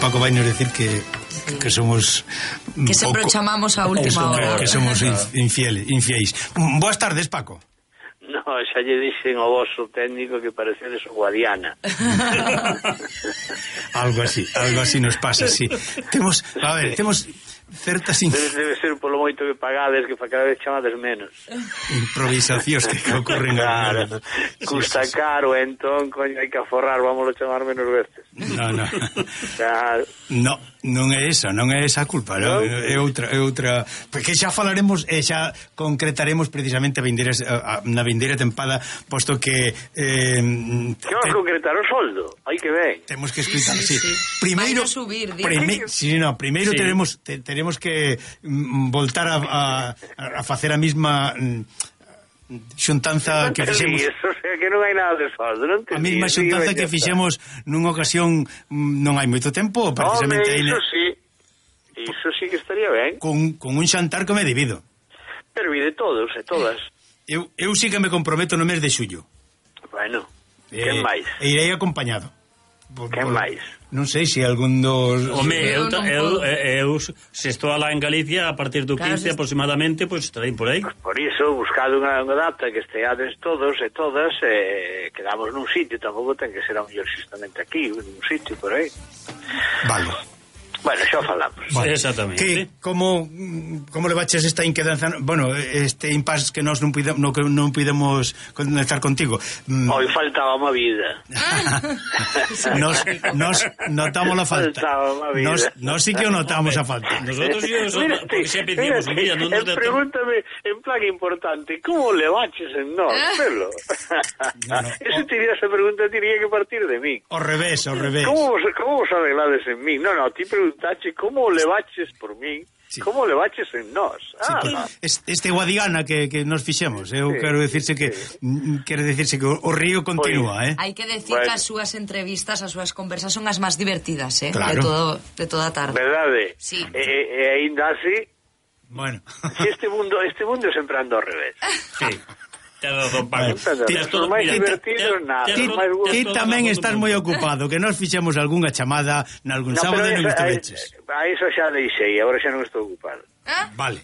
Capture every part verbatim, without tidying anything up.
Paco vai nos decir que que somos que sempre pouco, chamamos a última hora, que somos infieles, infiéis. Boas tardes, Paco. No, xa lle dixen ao vosso técnico que parecedes o Guadiana. Algo así, algo así nos pasa, sí. Temos, a ver, temos certas in... debe, debe ser polo moito que pagades, que fa cada vez chamades menos improvisacións que, que ocorren. Claro, custa sí, sí, caro, entón coño, hai que aforrar, vámoslo chamar menos veces. No, no. Claro. No, non é esa, non é esa a culpa, no? No? É outra, é outra, porque xa falaremos e xa concretaremos precisamente a vindeira, a, a, na vindeira tempada, posto que eh, que vamos te... concretar o soldo, hai que ver. Temos que explicar, sí, sí, sí. sí. Primeiro subir, prime... sí, no, primeiro sí, teremos te, teremos que mm, voltar a, a, a facer a mesma mm, xuntanza non que fixemos. O sea, que non hai nada de soldo, non te a mesma xuntanza que fixemos nunha ocasión non hai moito tempo, precisamente aí. Iso sí. Iso sí que estaría ben. Con, con un xantar que me debido. Pero vi de todos e todas. Eu, eu sí que me comprometo no mes de xullo. Bueno, eh, quen máis? E irei acompañado. Por, quen máis? Non sei se algún dos... Home, eu, eu, eu, eu se estou alá en Galicia a partir do quince claro, aproximadamente, pois pues, estarei por aí. Por iso, buscado unha, unha data que esteades todos e todas, eh, quedamos nun sitio, tampouco ten que ser a mellor xustamente aquí, nun sitio por aí. Vale. Bueno, xa falamos. Vale. Exactamente. Que, sí. como, como le baches esta inquedanza, bueno, este impasse que nós non pudemos, no, non pudemos conectar contigo. Hoy faltaba unha vida. nos, nos notamos la falta. Faltaba vida. Nos, nos sí que notamos a falta. Nosotros yo, eso, porque xa pedíamos un día, non nos de pregúntame en plan importante, como le baches en nós, pelo? No, no. Ese tiría, esa pregunta tiría que partir de mí. Ao revés, ao revés. Como vos, como vos arreglades en mí? No, no, ti preguntache como le baches por mí, sí, como le baches en nós. Ah, sí, pues, este Guadiana que, que nos fixemos, eu sí, quero decirse que sí, quero decirse que o río continúa, eh. Hai que decir bueno, que as súas entrevistas, as súas conversas son as máis divertidas, eh, claro, de todo de toda a tarde. Verdade? Sí. E eh, aínda así, bueno, si este mundo, este mundo sempre anda ao revés. Sí. Te razón, Paco. Todo máis divertido, nada. Ti tamén estás moi ocupado, que nos fixemos algunha chamada nalgún no, sábado e non estuveches. A iso xa deixei, agora xa non estou ocupado. ¿Ah? Vale.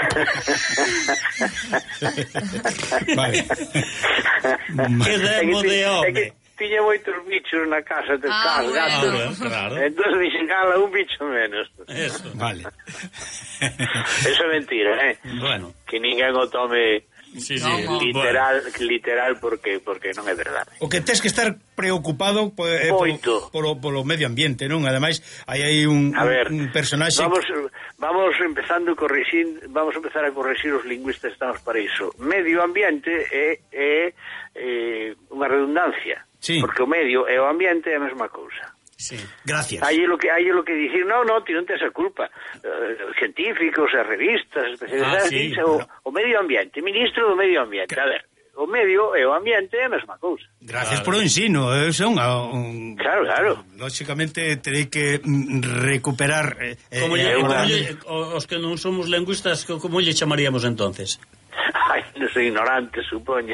Vale. Que demo de home. Tiña moitos bichos na casa de ah, cas, bueno. gatos. Ah, claro. Entón dixen, cala, un bicho menos. Eso. Vale. Eso é mentira, eh? Bueno. Que ninguén o tome... Sí, sí, no, literal, bueno. literal porque porque non é verdade. O que tes que estar preocupado eh, Moito. Polo, polo medio ambiente, non? Ademais, aí hai un, a ver, un personaxe... Vamos, vamos empezando corrixir, vamos a empezar a corrixir os lingüistas, estamos para iso. Medio ambiente é, é, é unha redundancia, sí, porque o medio e o ambiente é a mesma cousa. Sí, gracias. Hai lo que hai lo que dicir, no, no, ti non tes a culpa. Uh, científicos, as revistas, especializadas, ah, sí, o, bueno. o medio ambiente, ministro do medio ambiente. A ver, o medio e o ambiente é a mesma cousa. Gracias claro. por o ensino, eso é unha un, Claro, claro. Lógicamente terei que recuperar eh, como eh, lle, eh, como lle, os que non somos lingüistas, como lle chamaríamos entonces? Ai, non sei, ignorante, supoño.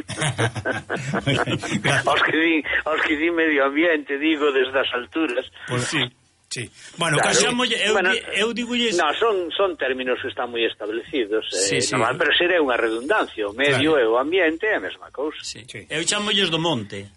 os que din, os que din medio ambiente, digo, desde as alturas. Pues sí, sí. Bueno, claro, casi, eu, bueno, eu digo lles... No, son, son términos que están moi establecidos, sí, eh, sí. normal, pero será unha redundancia, o medio claro. e o ambiente é a mesma cousa. Sí. Sí. Eu chamolles do monte.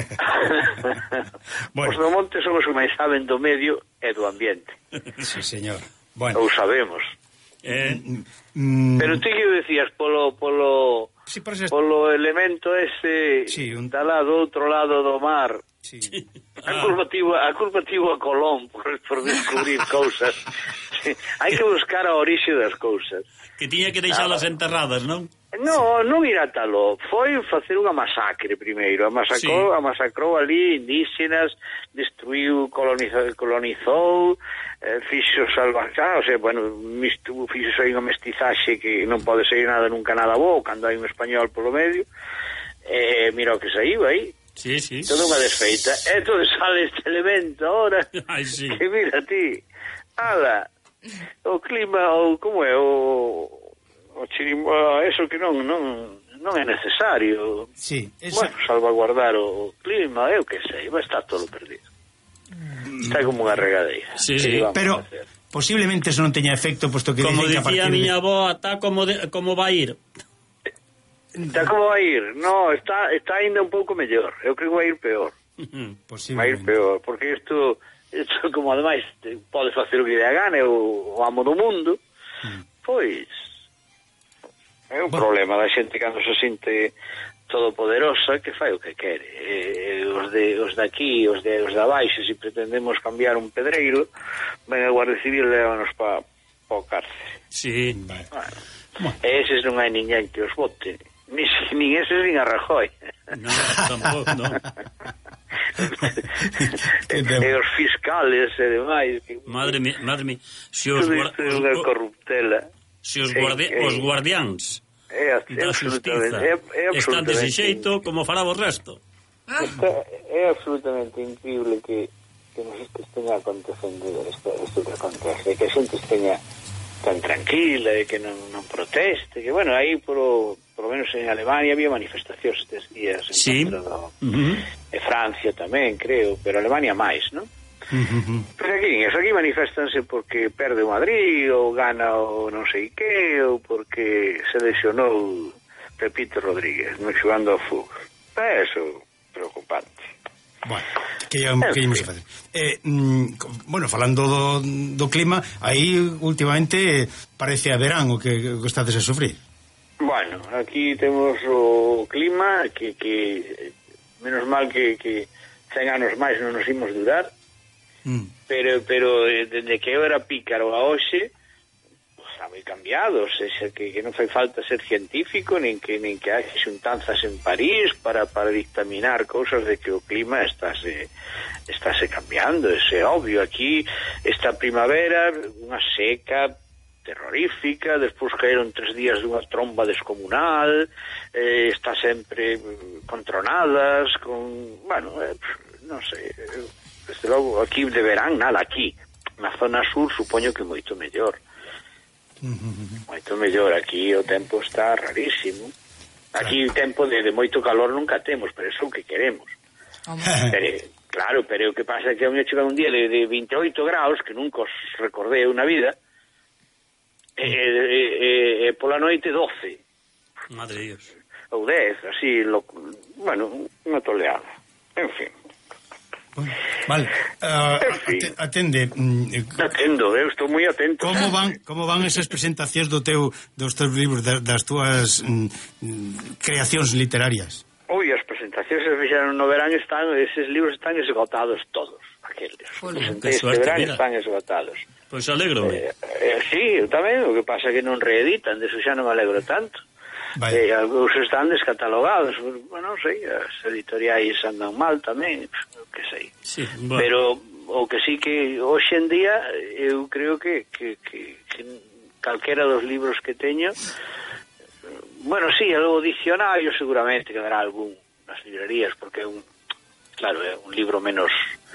Bueno. Os do monte son os que máis saben do medio e do ambiente. Sí, señor. Bueno. Ou sabemos. Eh, mm, pero ti que decías polo polo sí, por eso... polo elemento ese sí, un... da lado outro lado do mar. Sí. A culpa tivo a culpa tivo a Colón por, por descubrir cousas. Sí. Hai que buscar a orixe das cousas. Que tiña que deixalas ah, enterradas, non? No, non ir a talo. Foi facer unha masacre primeiro. A masacrou, sí. a masacrou ali indígenas, destruiu, colonizou, colonizou, eh, fixo salvaxar, o sea, bueno, mistu, fixo aí unha mestizaxe que non pode ser nada nunca nada bo, cando hai un español polo medio. Eh, mira o que saiu aí. Sí, sí. Toda unha desfeita. E todo sale este elemento ahora. Ai, sí. Que mira ti. Ala, o clima, o como é, o... o chirimo, eso que non non non é necesario. Sí, esa... Bueno, salvaguardar o clima, eu que sei, vai estar todo perdido. E está como unha regadeira. Sí, sí. Pero posiblemente eso non teña efecto, posto que como dicen que a dicía a partir miña de... avó, ata como, de, como vai ir. Está como vai ir? No, está, está ainda un pouco mellor. Eu creo que vai ir peor. Vai ir peor, porque isto, isto como ademais pode facer o que dé a gana, o, o amo do mundo, mm. pois é un bueno. problema da xente cando se sinte todopoderosa que fai o que quere. E, os de os de aquí, os de os de abaixo, se pretendemos cambiar un pedreiro, ven a Guardia Civil e levanos pa, pa o cárcere. Sí. Bueno, bueno. Eses non hai ninguén que os vote. Ni, nin eses nin a Rajoy. No, tampouco, non. E os fiscales e demais. Madre mía, madre mía. Se os guardiáns... unha corruptela. Se os, guardi, eh, os guardiáns é, é, da xustiza é, é están dese xeito, como fará o resto. Está, é absolutamente increíble que, que nos esteña acontecendo isto, isto que acontece, que a xente esteña tan tranquila e que non, non proteste, que bueno, aí por, por lo menos en Alemania había manifestacións estes días en sí. contra do, uh-huh. de Francia tamén, creo, pero Alemania máis, non? Uh-huh. Pero aquí, eso aquí manifestanse porque perde o Madrid ou gana o non sei que, ou porque se lesionou Pepito Rodríguez non xogando ao fútbol. É eso preocupante. Bueno, que que ímos a facer. Eh, mm, bueno, falando do, do clima, aí últimamente parece a verán o que, que estades a sufrir. Bueno, aquí temos o clima que, que menos mal que, que cen anos máis non nos imos durar. Mm. Pero pero desde que eu era pícaro a hoxe, pues, está moi cambiado, o sea, que, que non fai falta ser científico, nin que nin que haxe xuntanzas en París para para dictaminar cousas de que o clima estáse estáse cambiando, é obvio. Aquí esta primavera unha seca terrorífica, despois caeron tres días dunha tromba descomunal, eh, está sempre con tronadas, con, bueno, eh, non sei, desde logo aquí de verán nada, aquí na zona sur supoño que moito mellor, moito mellor. Aquí o tempo está rarísimo, aquí o tempo de, de moito calor nunca temos, pero eso é o que queremos. Pero, claro, pero o que pasa é que a mí chega un día de, de veinte e oito graus que nunca os recordei unha vida, e, e, e, e pola noite doce, madre Dios, ou dez, así lo, bueno, unha toleada, en fin. Bueno, vale, uh, atende. Atendo, eu estou moi atento. Como van, como van esas presentacións do teu dos teus libros, das túas mm, creacións literarias? Ui, as presentacións que fixeron no verán están, eses libros están esgotados todos, aqueles. Este verán están esgotados. Pois pues alegro. Eh, eh, sí, eu tamén, o que pasa que non reeditan, deso xa non me alegro tanto. Eh, algúns están descatalogados, bueno, non sei, as editoriais andan mal tamén, que sei. Sí, bueno. Pero o que sí que hoxe en día eu creo que, que, que, que calquera dos libros que teño, bueno, sí, algo dicionario seguramente quedará algún nas librerías, porque é un, claro, é un libro menos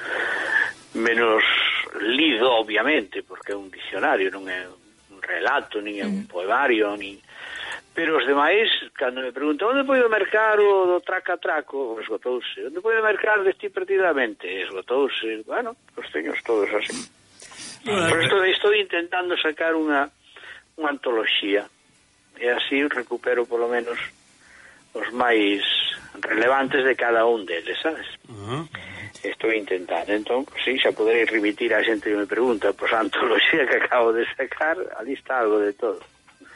menos lido, obviamente, porque é un dicionario, non é un relato, nin é un poemario, nin... Pero os demais, cando me preguntan onde poido mercar o do traca traco, esgotouse. Onde poido mercar deste perdidamente, esgotouse. Bueno, os teños todos así. Ah, Por isto estou intentando sacar unha unha antoloxía, e así recupero polo menos os máis relevantes de cada un deles, sabes? Uh -huh. Estou intentando. Entón, pues, sí, xa poderei remitir a xente que me pregunta, pois a antoloxía que acabo de sacar, ali está algo de todo.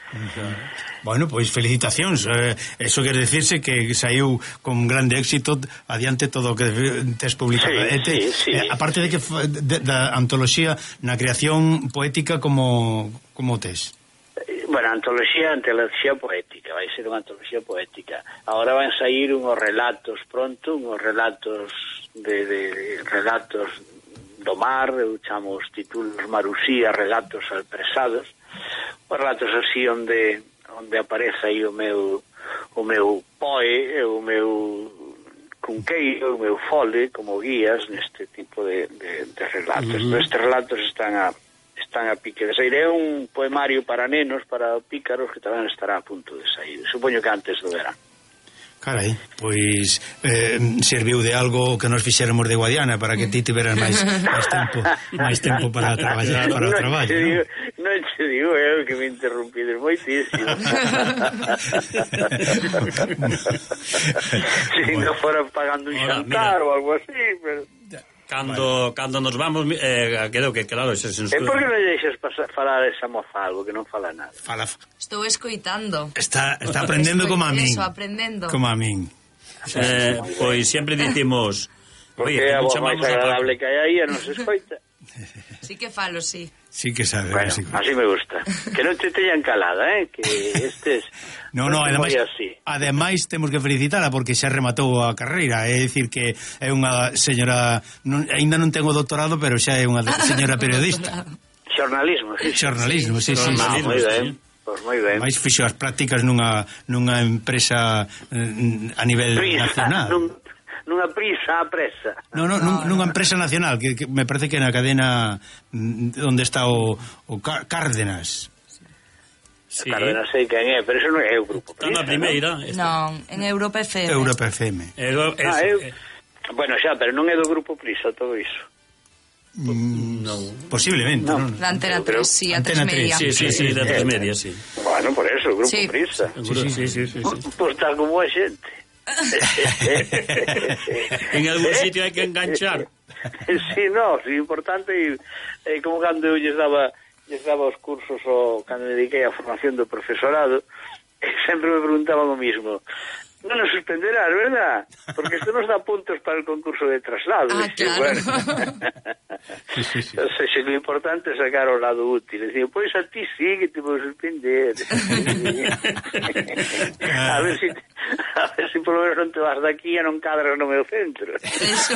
Bueno, pois felicitacións. Eh, eso quer decirse que saiu con grande éxito adiante todo o que tes publicado. Sí, eh, te, sí, sí. Eh, aparte de que de, da antoloxía na creación poética como como tes. Bueno, antoloxía, antoloxía poética, vai ser unha antoloxía poética. Ahora van sair unhos relatos pronto, unhos relatos de, de, de relatos do mar, eu chamo os títulos Marusía, relatos alpresados. Os relatos así onde onde aparece aí o meu o meu poe, o meu cunqueiro, o meu fole como guías neste tipo de, de, de relatos. Uh -huh. Estes relatos están a están a pique de sair. É un poemario para nenos, para pícaros, que tamén estará a punto de sair. Supoño que antes do verán. Carai, pois eh, serviu de algo que nos fixéramos de Guadiana para que ti tiveras máis, máis tempo máis tempo para traballar, para o no traballo, te non? digo, non te digo eu que me interrumpides moitísimo. Si non fora pagando un Ahora, xantar mira. ou algo así, pero... Cando, cando nos vamos, eh, creo que, claro, se, se nos... E por que non deixas pasar, falar esa moza algo que non fala nada? Fala, Estou escoitando. está, está aprendendo como a min. Eso, aprendendo. Como a min. Eh, pois sempre dicimos... Porque Oye, é a que non voz chamamos máis a agradable Paco. que hai aí e non se escoita. Sí que falo, sí. Sí que sabe. Bueno, sí. así me gusta. Que non te teñan calada, eh? Que estes... No, no, te ademais, moi así. ademais temos que felicitala porque xa rematou a carreira, é dicir que é unha señora, non, ainda non tengo doutorado, pero xa é unha señora periodista. Xornalismo, sí. Xornalismo, sí, sí, sí. Ah, sí. moi ben. Pois moi ben. Mais fixo as prácticas nunha nunha empresa eh, a nivel Prisa, nacional. nun, nunha prisa a presa. No, no, nun, nunha empresa nacional que, que me parece que na cadena mm, onde está o, o Car- Cárdenas. Sí. Cárdenas sei quen é, pero eso non é o grupo Está Prisa, na primeira. está. Non, en Europa F M. Europa F M. Eh, do- ¿no? Ah, eso, eu... eh, Bueno, xa, pero non é do grupo Prisa todo iso. Mm, non. posiblemente, No. non? La Antena Pero- tres, sí, a Antena tres media. Sí, sí, sí, de tres medias, sí. Bueno, por eso, o grupo Sí. Prisa. Seguro, sí, sí, sí, sí. Pois está como a xente. En algún sitio hai que enganchar. Sí, no, sí, importante e eh, como cando eu lles daba lles daba os cursos o cando me dediquei á formación do profesorado, e sempre me preguntaban o mismo. Non nos suspenderás, verdad? Porque isto nos dá puntos para el concurso de traslado. Ah, Dice, claro. bueno. Sí, sí, sí. O sea, lo importante é sacar o lado útil. Dicía, pois a ti sí que te vou suspender. a ver si a ver si por lo menos non te vas daqui e non cadras no meu centro. Eso.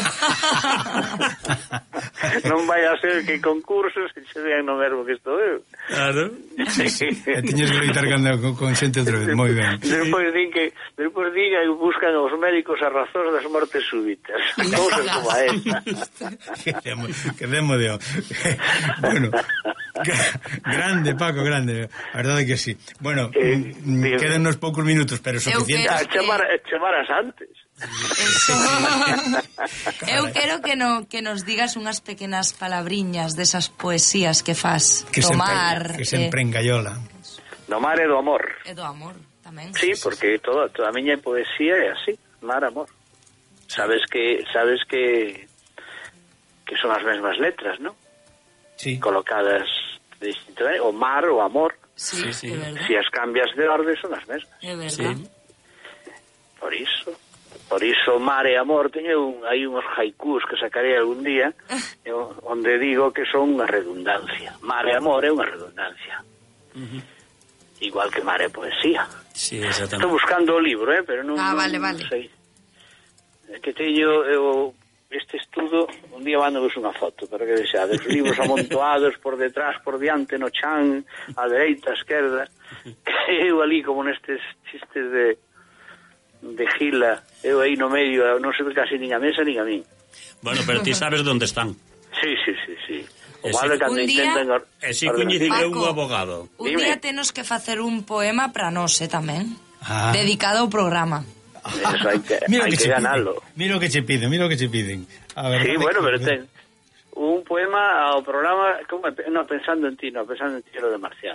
Non vai a ser que concursos se vean no mesmo que estou eu. Claro. E tiñes que loitar cando con, con xente outra vez, moi ben. Despois din que despois din que buscan os médicos as razóns das mortes súbitas. Cousas como a esta. Que demo, que demo de... Bueno, grande, Paco, grande. A verdade é que sí. Bueno, Eh, mm, digo- quedan uns poucos minutos, pero suficiente. A chamar, a chamaras antes. Eso. Eu quero que, no, que nos digas unhas pequenas palabriñas desas poesías que fas. Que do sempre, mar, que sempre eh, engaiola. Do mar e do amor. e do amor tamén. Sí, porque toda, toda a miña poesía é así, mar, amor. Sabes que sabes que que son as mesmas letras, ¿no? Sí. Colocadas de distinto, o mar, o amor, Sí, Sí, sí. é verdad. si as cambias de orde son as mesmas. É verdad. Sí. Por iso, por iso mar e amor, teño un, hai uns haikus que sacarei algún día eh, onde digo que son unha redundancia. Mar e amor é unha redundancia. Uh-huh. Igual que mar e poesía. Sí, Estou exactamente. buscando o libro, eh, pero non, Ah, non vale, vale. sei. É que teño eu, este estudo, un día mandamos unha foto para que vexades, os libros amontoados por detrás, por diante, no chan, a dereita, a esquerda. Eu ali como nestes chistes de de gila, eu aí no medio, non se ve casi nin a mesa nin a min. Bueno, pero ti sabes onde están. Sí, sí, sí, sí. O Ese- malo é cando Un día- intentan... or- E si ordenar- coñecen Paco. un abogado. Un Dime. día tenos que facer un poema para nós, eh, tamén. Ah. Dedicado ao programa. Eso hai que, Mira hai que que che ganalo. piden. Mira o que che piden, mira o que che piden. A verdade Sí, é bueno, que- pero ten un poema ao programa, como é? No, pensando en ti, no, pensando en ti lo de Marcial.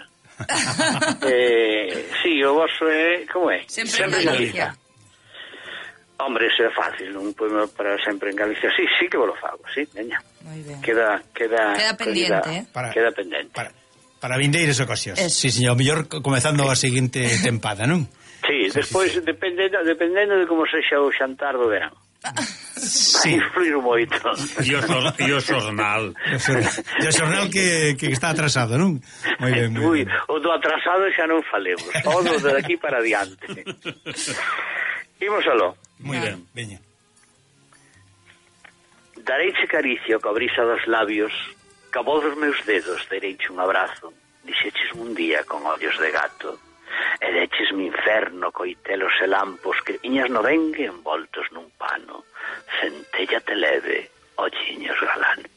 eh, sí, o vosso é, como é? Sempre en Galicia. Hombre, isso é fácil, un poema para sempre en Galicia. Sí, sí que vos lo fago, sí, veña. Moi ben. Queda, queda, Queda pendiente, eh? Para- Queda pendente. Para, para vindeiras ocasións. Eso. Sí, señor, mellor comezando a seguinte tempada, non? Sí, despois, dependendo, dependendo de como sexa o xantar do verán. Sí. Vai influir moito. E o, xor, e o xornal. O xornal, e o xornal que, que está atrasado, non? Moi ben, Ui, moi ben. o do atrasado xa non falemos. Todo de aquí para adiante. Imos aló. Moi ben, veña. Dareiche caricia co brisa dos labios, ca voz dos meus dedos dereiche un abrazo, dixeches un día con ollos de gato, e deches mi inferno coitelos e lampos que viñas no dengue envoltos nun pano, centella te leve, olliños galanos.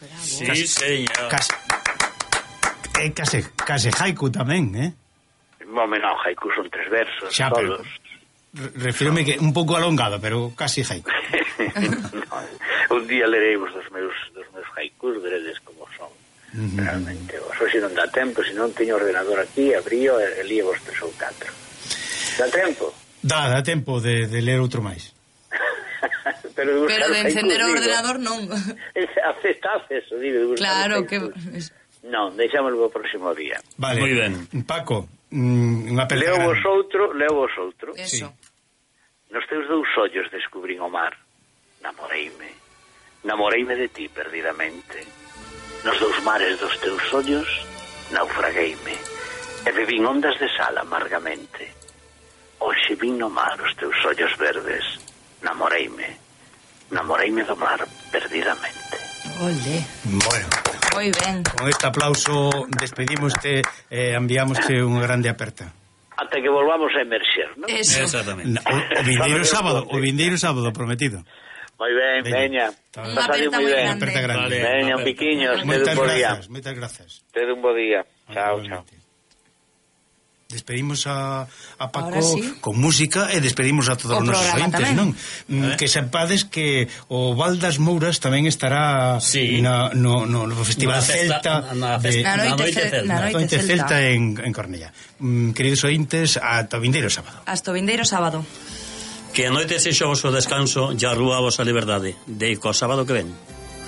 Sí, señor. Case, eh, case, case haiku tamén, eh? Bom, non, haiku son tres versos, xa, todos. Pero, refírome que un pouco alongado, pero casi haiku. No, un día lereimos dos meus, dos meus haikus, veredes como son. Mm-hmm. Realmente, vos se non dá tempo, se non teño ordenador aquí, abrío e líe vos tres ou catro. Dá tempo? Dá, dá tempo de, de ler outro máis. Pero de, Pero de encender o digo. ordenador non. Aceptase eso, digo. Claro que... Non, deixámoslo o próximo día. Vale. Moi ben. Paco, mm, unha aperta Leo grande. vos outro, leo vos outro. Eso. Nos teus dous ollos descubrín o mar. Namoreime. Namoreime de ti perdidamente. Nos dous mares dos teus ollos naufragueime. E bebín ondas de sal amargamente. Hoxe vin no mar os teus ollos verdes. Namoreime. Namoreime do mar perdidamente. Ole. Bueno, moi ben. con este aplauso despedimoste e eh, enviamoste unha grande aperta. Ata que volvamos a emerxer, non? Eso. Exactamente. O, o vindeiro sábado, o vindeiro sábado prometido. Moi ben, veña. Unha Pasadlo aperta moi moi ben. grande. Aperta grande. Vale. Veña, un piquiños, ted Moitas un bo día. grazas, moitas grazas. Ted un bo día. Chao, chao. Despedimos a, a Paco Ahora sí. con música e despedimos a todos O os nosos programa ointes, tamén. non? Mm, que sepades que o Val das Mouras tamén estará Sí. na, no, no, no Festival Na festa- Celta na de, festa- Na noite, Na noite ce- celta. na noite Noite celta. Celta en, en Cornellá. Mm, queridos ointes, ata o vindeiro sábado. Hasta o vindeiro sábado. Que a noite sexa o vosso descanso e a rúa a vosa liberdade. De co sábado que ven.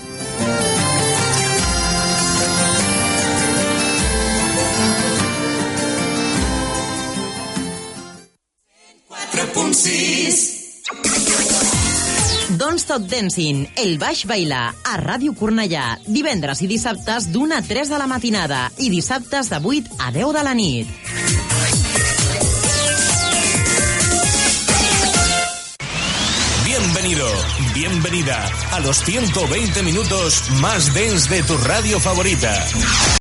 Don't Stop Dancing, el baix bailar, a Ràdio Cornellà, divendres i dissabtes d'una a tres de la matinada i dissabtes de vuit a deu de la nit. Bienvenido, bienvenida a los ciento veinte minutos más dance de tu radio favorita.